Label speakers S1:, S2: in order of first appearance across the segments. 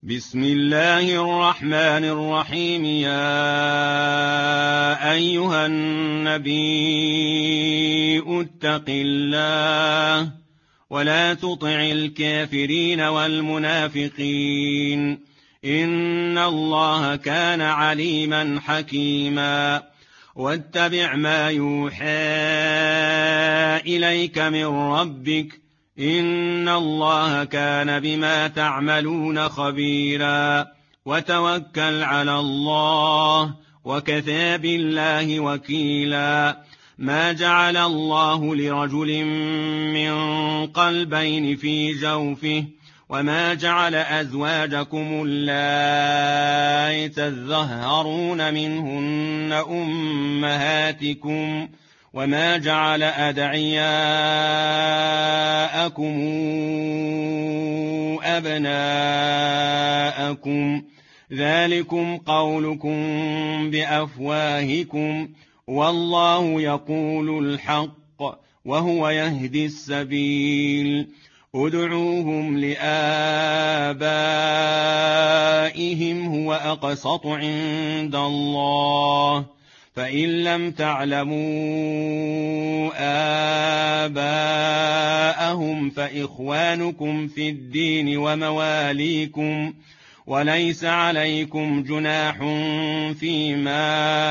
S1: بسم الله الرحمن الرحيم. يا أيها النبي اتق الله ولا تطع الكافرين والمنافقين إن الله كان عليما حكيما. واتبع ما يوحى إليك من ربك إن الله كان بما تعملون خبيرا. وتوكل على الله وكفى بالله وكيلا. ما جعل الله لرجل من قلبين في جوفه وما جعل أزواجكم اللائي تظهرون منهن أمهاتكم وما جعل أدعياءكم أبناءكم ذلكم قولكم بأفواهكم والله يقول الحق وهو يهدي السبيل. ادعوهم لآبائهم هو أقسط عند الله فإن لم تعلموا آباءهم فإخوانكم في الدين ومواليكم وليس عليكم جناح فيما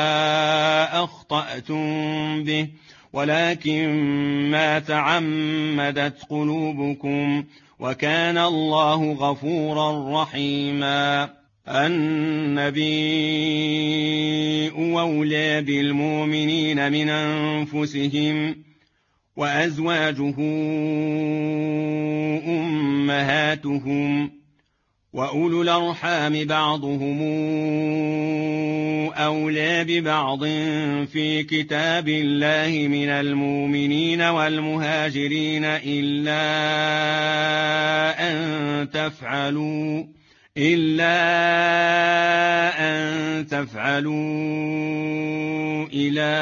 S1: أخطأتم به ولكن ما تعمدت قلوبكم وكان الله غفورا رحيما. النبي أولى بالمؤمنين من أنفسهم وأزواجه أمهاتهم وأولو الأرحام بعضهم أولى ببعض في كتاب الله من المؤمنين والمهاجرين إلا أن تفعلوا إلى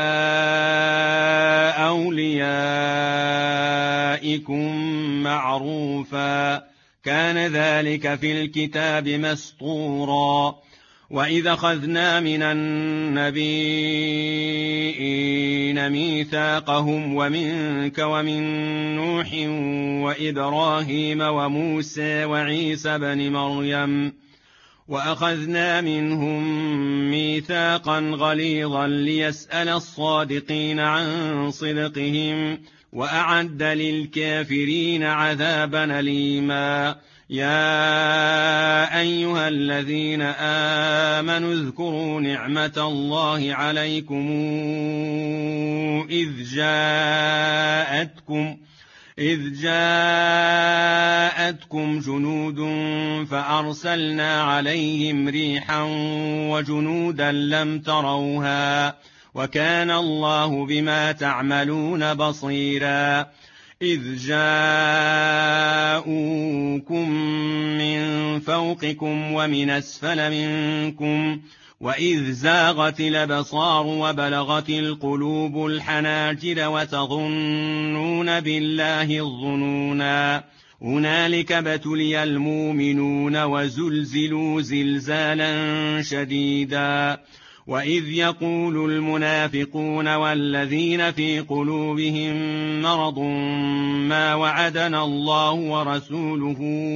S1: أوليائكم معروفا كان ذلك في الكتاب مسطورا. وإذا أخذنا من النبيين ميثاقهم ومنك ومن نوح وإبراهيم وموسى وعيسى بن مريم وأخذنا منهم ميثاقا غليظا ليسأل الصادقين عن صدقهم وأعد للكافرين عذابا أليما. يا أيها الذين آمنوا اذكروا نعمة الله عليكم إذ جاءتكم جنود فأرسلنا عليهم ريحا وجنودا لم تروها وكان الله بما تعملون بصيرا. إذ جاءوكم من فوقكم ومن أسفل منكم وإذ زاغت الأبصار وبلغت القلوب الحناجر وتظنون بالله الظنونا. هنالك ابتلي المؤمنون وزلزلوا زلزالا شديدا. وإذ يقول المنافقون والذين في قلوبهم مرض ما وعدنا الله ورسوله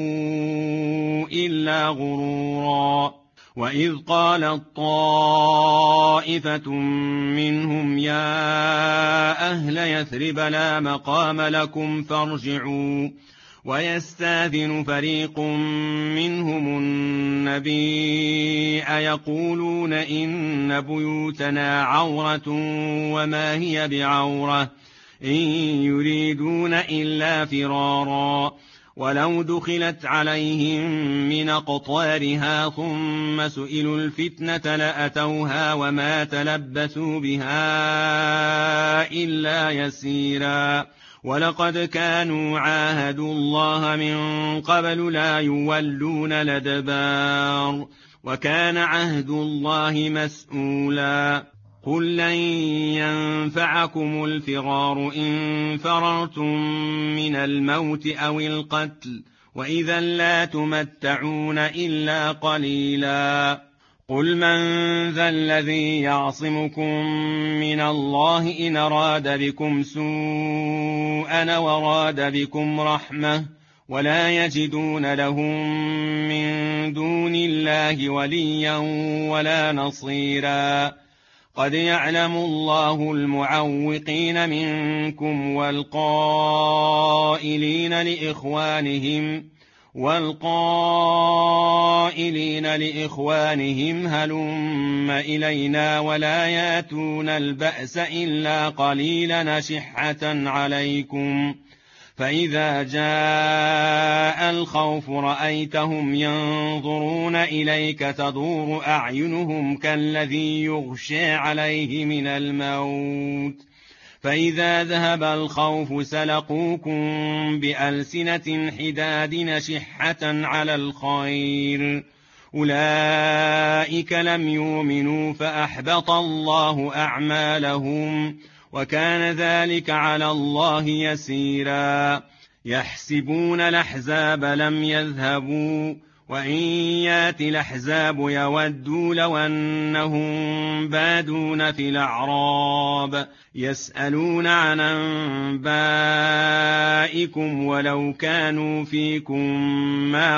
S1: إلا غرورا. وإذ قالت طائفة منهم يا أهل يثرب لا مقام لكم فارجعوا ويستاذن فريق منهم النبي يقولون إن بيوتنا عورة وما هي بعورة إن يريدون إلا فرارا. ولو دخلت عليهم من أقطارها ثم سئلوا الفتنة لأتوها وما تلبثوا بها إلا يسيرا. ولقد كانوا عاهدوا الله من قبل لا يولون الأدبار وكان عهد الله مسؤولا. قل لن ينفعكم الفرار إن فررتم من الموت أو القتل وإذا لا تمتعون إلا قليلا. قل من ذا الذي يعصمكم من الله إن أراد بكم سوءا وراد بكم رحمة ولا يجدون لهم من دون الله وليا ولا نصيرا. قد يعلم الله المعوقين منكم والقائلين لإخوانهم هلم إلينا ولا ياتون البأس إلا قليلا أشحة عليكم. فإذا جاء الخوف رأيتهم ينظرون إليك تدور أعينهم كالذي يغشى عليه من الموت، فإذا ذهب الخوف سلقوكم بألسنة حداد نشحة على الخير. أولئك لم يؤمنوا فأحبط الله أعمالهم وكان ذلك على الله يسيرا. يحسبون الأحزاب لم يذهبوا وإن يأتي الأحزاب يودوا لو أنهم بادون في الأعراب يسألون عن أنبائكم ولو كانوا فيكم ما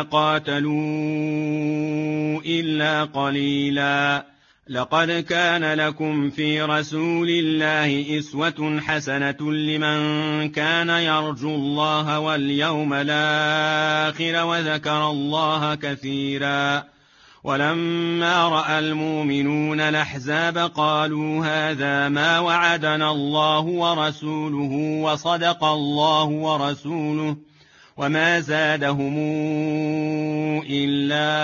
S1: قاتلوا إلا قليلا. لقد كان لكم في رسول الله أسوة حسنة لمن كان يرجو الله واليوم الآخر وذكر الله كثيرا. ولما رأى المؤمنون الأحزاب قالوا هذا ما وعدنا الله ورسوله وصدق الله ورسوله وما زادهم إلا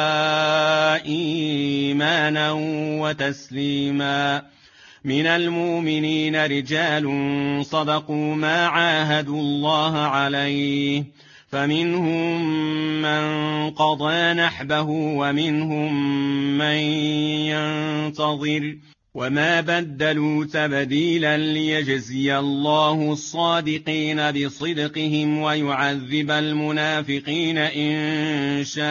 S1: إيمانا وتسليما. من المؤمنين رجال صدقوا ما عاهدوا الله عليه فمنهم من قضى نحبه ومنهم من ينتظر وما بدلوا تبديلا ليجزي الله الصادقين بصدقهم ويعذب المنافقين إن شاء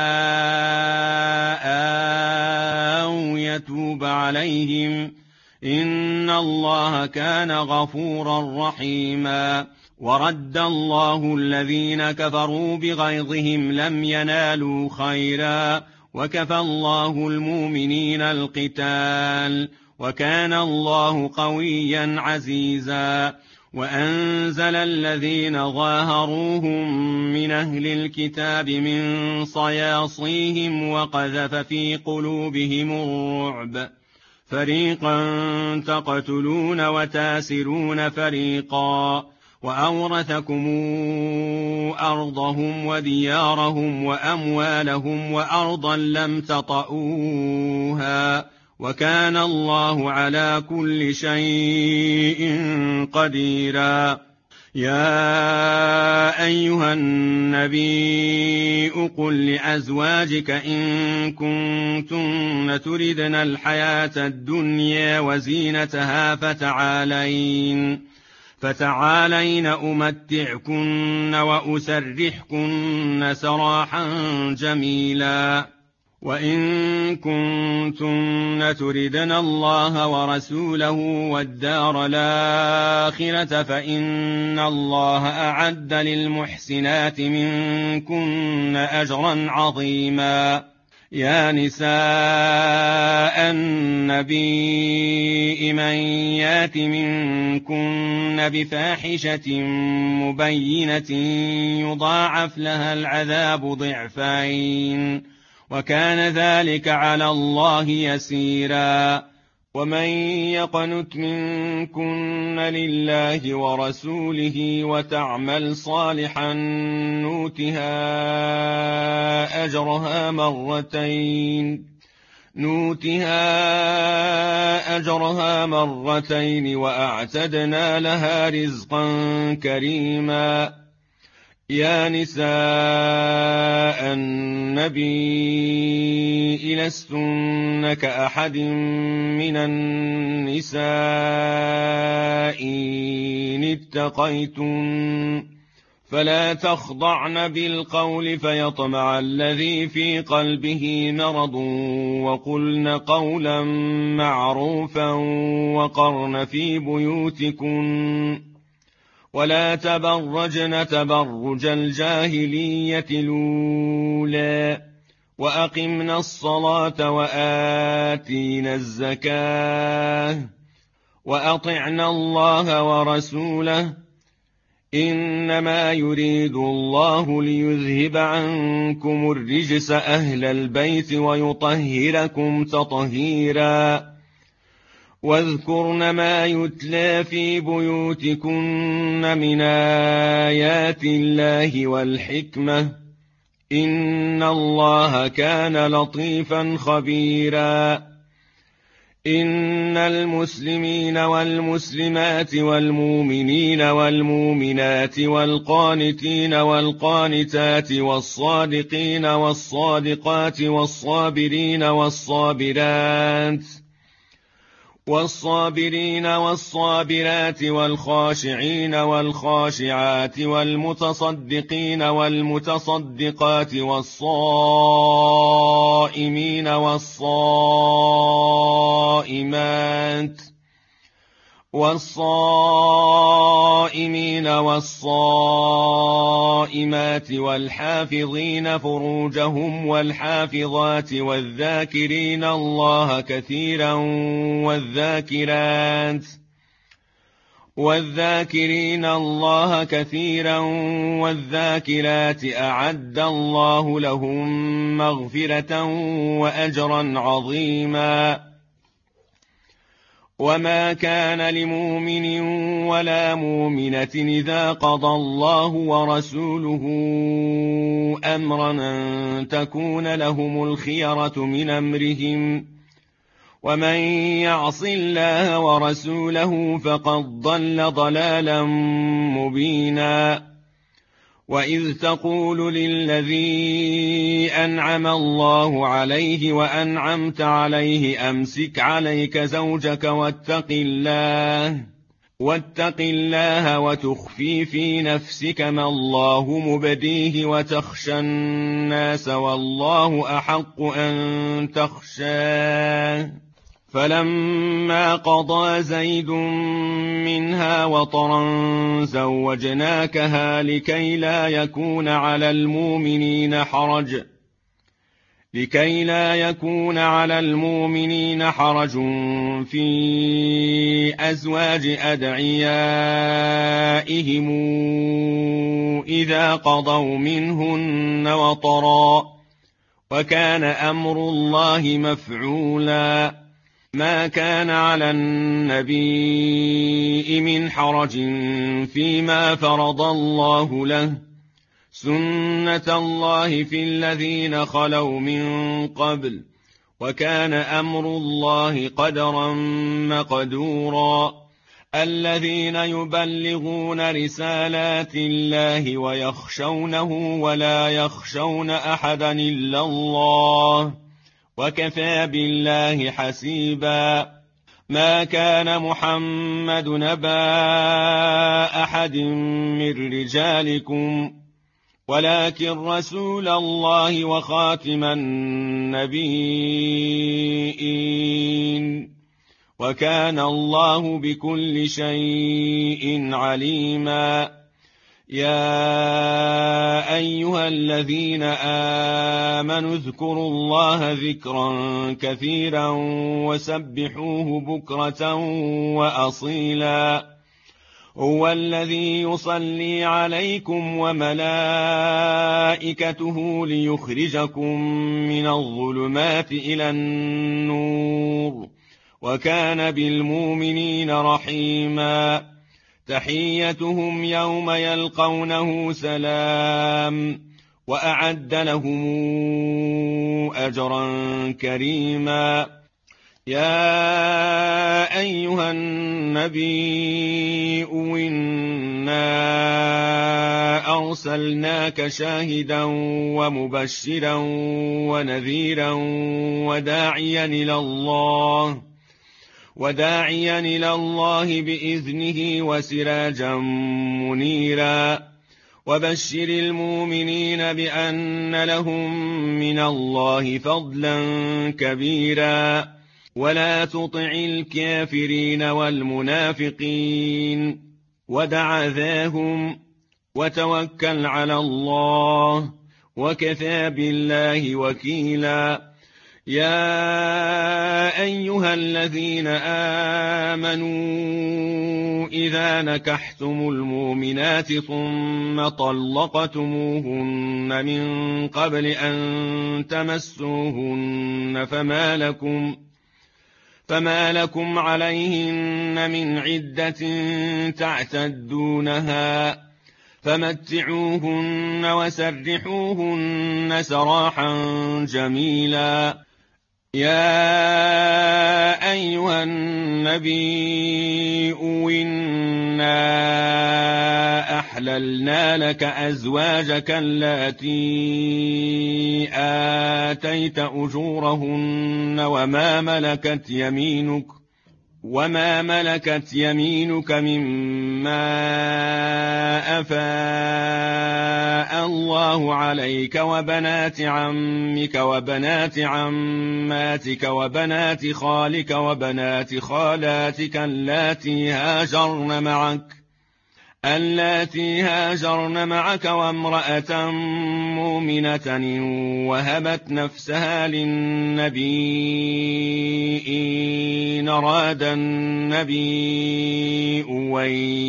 S1: أو يتوب عليهم إن الله الله كان غفورا رحيما. ورد الله الذين كفروا بغيظهم لم ينالوا خيرا وكفى الله المؤمنين القتال وكان الله قويا عزيزا. وأنزل الذين ظاهروهم من أهل الكتاب من صياصيهم وقذف في قلوبهم الرعب فريقا تقتلون وتاسرون فريقا وأورثكم أرضهم وديارهم وأموالهم وأرضا لم تطئوها وكان الله على كل شيء قديرا. يا أيها النبي قل لأزواجك إن كنتن تردن الحياة الدنيا وزينتها فتعالين أمتعكن وأسرحكن سراحا جميلا. وإن كنتن تردن الله ورسوله والدار الآخرة فإن الله أعد للمحسنات منكن أجرا عظيما. يا نساء النبي من يات منكن بفاحشة مبينة يضاعف لها العذاب ضعفين وكان ذلك على الله يسيرا. ومن يقنت منكن لله ورسوله وتعمل صالحا نؤتها أجرها مرتين وأعتدنا لها رزقا كريما. يا نساء النبي لستن كأحد من النساء إن اتقيتن فلا تخضعن بالقول فيطمع الذي في قلبه مرض وقلن قولا معروفا وقرن في بيوتكن ولا تبرجن تبرج الجاهلية الأولى وأقمنا الصلاة وآتينا الزكاة وأطعنا الله ورسوله إنما يريد الله ليذهب عنكم الرجس أهل البيت ويطهركم تطهيرا واذكرن ما يتلى في بيوتكن من آيات الله والحكمة إن الله كان لطيفا خبيرا إن المسلمين والمسلمات والمؤمنين والمؤمنات والقانتين والقانتات والصادقين والصادقات والصابرين والصابرات والخاشعين والخاشعات والمتصدقين والمتصدقات والصائمين والصائمات والحافظين فروجهم والحافظات والذاكرين الله كثيرا والذاكرات أعد الله لهم مغفرة وأجرا عظيما وما كان لمؤمن ولا مؤمنة إذا قضى الله ورسوله أمرا أن تكون لهم الخيرة من أمرهم ومن يعص الله ورسوله فقد ضل ضلالا مبينا وإذ تقول للذي أنعم الله عليه وأنعمت عليه أمسك عليك زوجك واتق الله وتخفي في نفسك ما الله مبديه وتخشى الناس والله أحق أن تخشاه فلما قضى زيد منها وطرا زوجناكها لكي لا يكون على المؤمنين حرج في أزواج أدعيائهم إذا قضوا منهن وطرا وكان أمر الله مفعولا ما كان على النبي من حرج فيما فرض الله له سنة الله في الذين خلوا من قبل وكان أمر الله قدرا مقدورا الذين يبلغون رسالات الله ويخشونه ولا يخشون أحدا إلا الله وكفى بالله حسيبا ما كان محمد نبا أحد من رجالكم ولكن رسول الله وخاتم النبيين وكان الله بكل شيء عليما يا أيها الذين آمنوا اذكروا الله ذكرا كثيرا وسبحوه بكرة وأصيلا هو الذي يصلي عليكم وملائكته ليخرجكم من الظلمات إلى النور وكان بالمؤمنين رحيما تحيتهم يوم يلقونه سلام وأعد لهم أجرا كريما يا أيها النبي إنا أرسلناك شاهدا ومبشرا ونذيرا وداعيا إلى الله بإذنه وسراجا منيرا وبشر المؤمنين بأن لهم من الله فضلا كبيرا ولا تطع الكافرين والمنافقين ودع ذاهم وتوكل على الله وكفى بالله وكيلا. يا أيها الذين آمنوا إذا نكحتم المؤمنات ثم طلقتموهن من قبل أن تمسوهن فما لكم عليهن من عدة تعتدونها فمتعوهن وسرحوهن سراحا جميلا. يا أيها النبي إنا أحللنا لك أزواجك اللاتي آتيت أجورهن وما ملكت يمينك مما أفاء الله عليك وبنات عمك وبنات عماتك وبنات خالك وبنات خالاتك اللاتي هاجرن معك وامرأة مؤمنة وهبت نفسها للنبي إن أراد النبي أن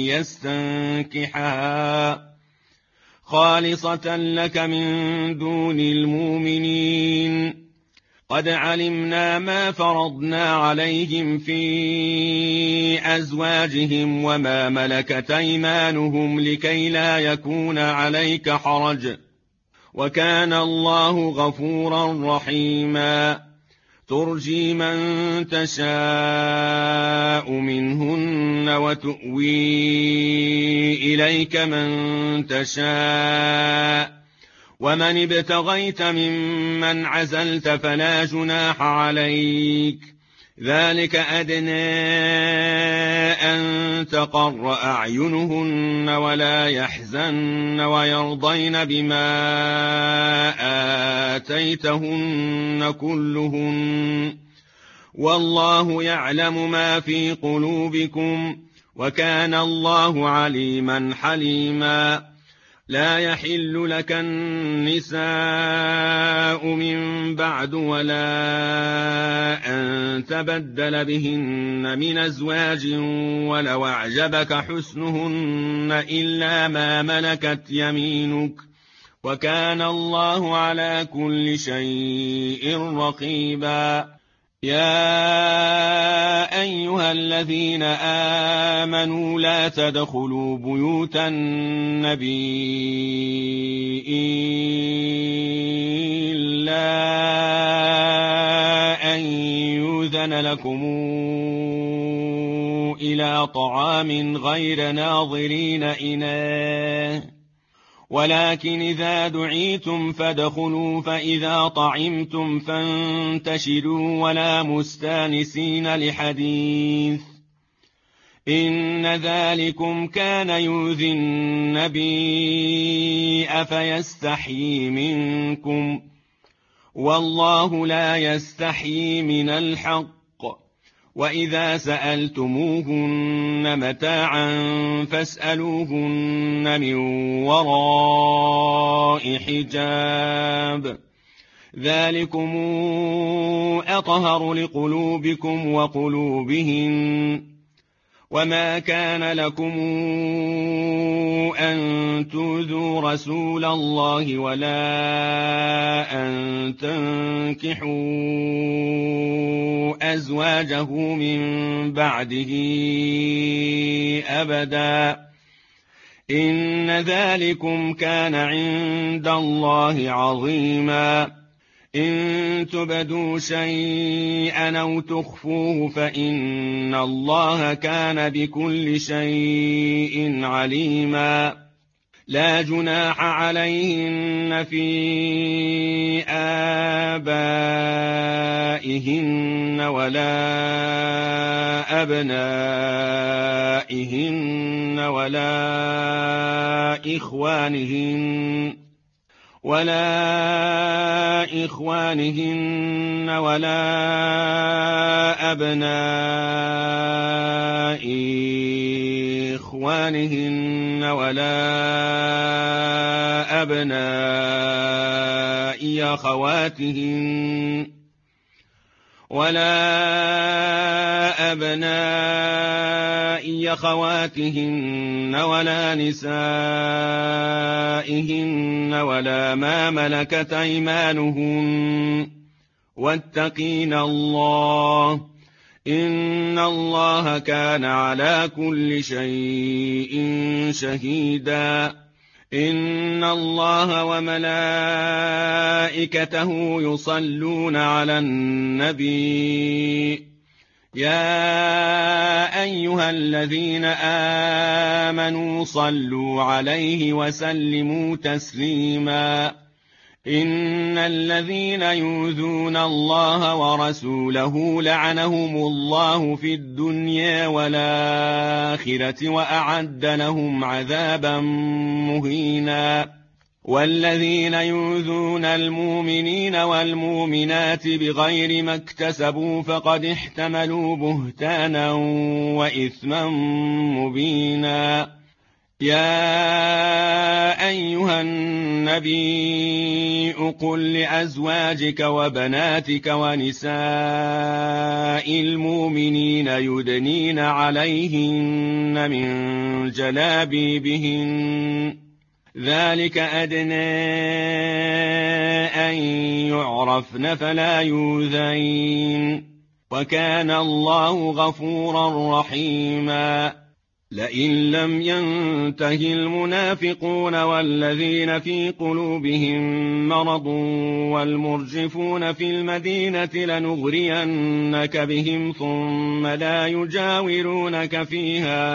S1: يستنكحها خالصة لك من دون المؤمنين. قد علمنا ما فرضنا عليهم في أزواجهم وما ملكت أيمانهم لكي لا يكون عليك حرج وكان الله غفورا رحيما. ترجي من تشاء منهن وتؤوي إليك من تشاء ومن ابتغيت ممن عزلت فلا جناح عليك. ذلك أدنى أن تقر أعينهن ولا يحزن ويرضين بما آتيتهن كلهن والله يعلم ما في قلوبكم وكان الله عليما حليما. لا يحل لك النساء من بعد ولا أن تبدل بهن من أزواج ولو أعجبك حسنهن إلا ما ملكت يمينك وكان الله على كل شيء رقيبا. يا أيها الذين آمنوا لا تدخلوا بيوت النبي إلا أن يؤذن لكم إلى طعام غير ناظرين إناه ولكن إذا دعيتم فادخلوا فإذا طعمتم فانتشروا ولا مستانسين لحديث إن ذلكم كان يؤذي النبي أفيستحيي منكم والله لا يستحيي من الحق. وإذا سألتموهن متاعا فاسألوهن من وراء حجاب ذلكم أطهر لقلوبكم وقلوبهن. وما كان لكم أن تؤذوا رسول الله ولا أن تنكحوا أزواجه من بعده أبدا إن ذلكم كان عند الله عظيما. إن تبدوا شيئا أو تخفوه فإن الله كان بكل شيء عليما. لا جناح عليهن في نسائهن ولا أبنائهن ولا إخوانهن ولا أبناء إخوانهن ولا أبناء أخواتهن ولا نسائهن ولا ما ملكت أيمانهن واتقين الله إن الله كان على كل شيء شهيدا إن الله وملائكته يصلون على النبي يا أيها الذين آمنوا صلوا عليه وسلموا تسليما إن الذين يؤذون الله ورسوله لعنهم الله في الدنيا والآخرة وأعد لهم عذابا مهينا والذين يؤذون المؤمنين والمؤمنات بغير ما اكتسبوا فقد احتملوا بهتانا وإثما مبينا يا أيها النبي قل لأزواجك وبناتك ونساء المؤمنين يدنين عليهن من جلابيبهن ذلك أدنى أن يعرفن فلا يؤذين وكان الله غفورا رحيما لئن لم ينته المنافقون والذين في قلوبهم مرض والمرجفون في المدينة لنغرينك بهم ثم لا يجاورونك فيها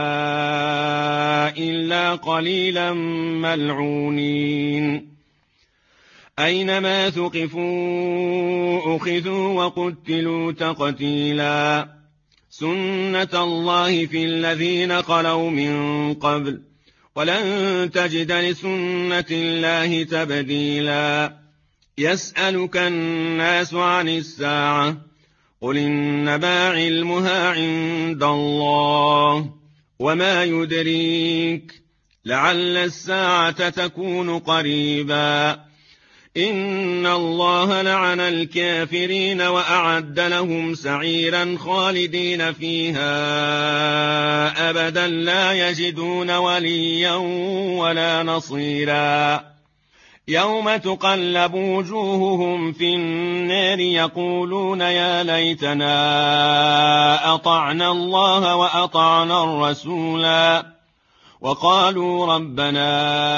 S1: إلا قليلا ملعونين أينما ثقفوا أخذوا وقتلوا تقتيلا سنة الله في الذين خلوا من قبل ولن تجد لسنة الله تبديلا يسألك الناس عن الساعة قل إنما علمها عند الله وما يدريك لعل الساعة تكون قريبا إن الله لعن الكافرين وأعد لهم سعيرا خالدين فيها أبدا لا يجدون وليا ولا نصيرا يوم تقلب وجوههم في النار يقولون يا ليتنا أطعنا الله وأطعنا الرسولا وقالوا ربنا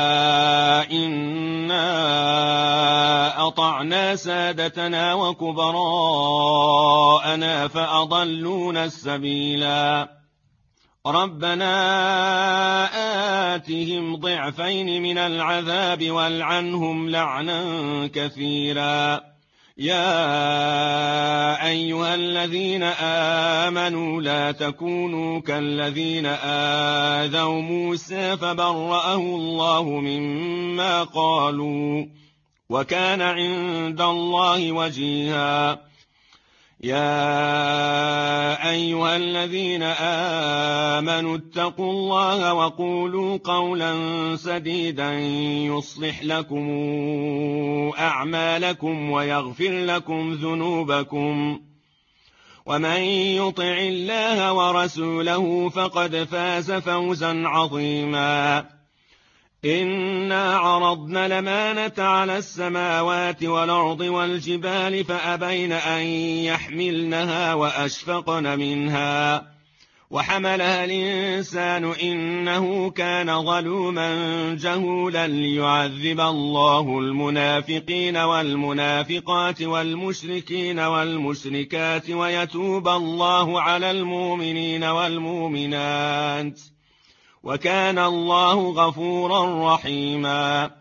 S1: إنا أطعنا سادتنا وكبراءنا فأضلونا السبيلا ربنا آتهم ضعفين من العذاب والعنهم لعنا كثيرا يا أيها الذين آمنوا لا تكونوا كالذين آذوا موسى فبرأه الله مما قالوا وكان عند الله وجيها يا أيها الذين آمنوا اتقوا الله وقولوا قولا سديدا يصلح لكم أعمالكم ويغفر لكم ذنوبكم ومن يطع الله ورسوله فقد فاز فوزا عظيما إنا عرضنا الأمانة على السماوات والأرض والجبال فأبين أن يحملنها وأشفقن منها وحملها الإنسان إنه كان ظلوما جهولا ليعذب الله المنافقين والمنافقات والمشركين والمشركات ويتوب الله على المؤمنين والمؤمنات وكان الله غفورا رحيما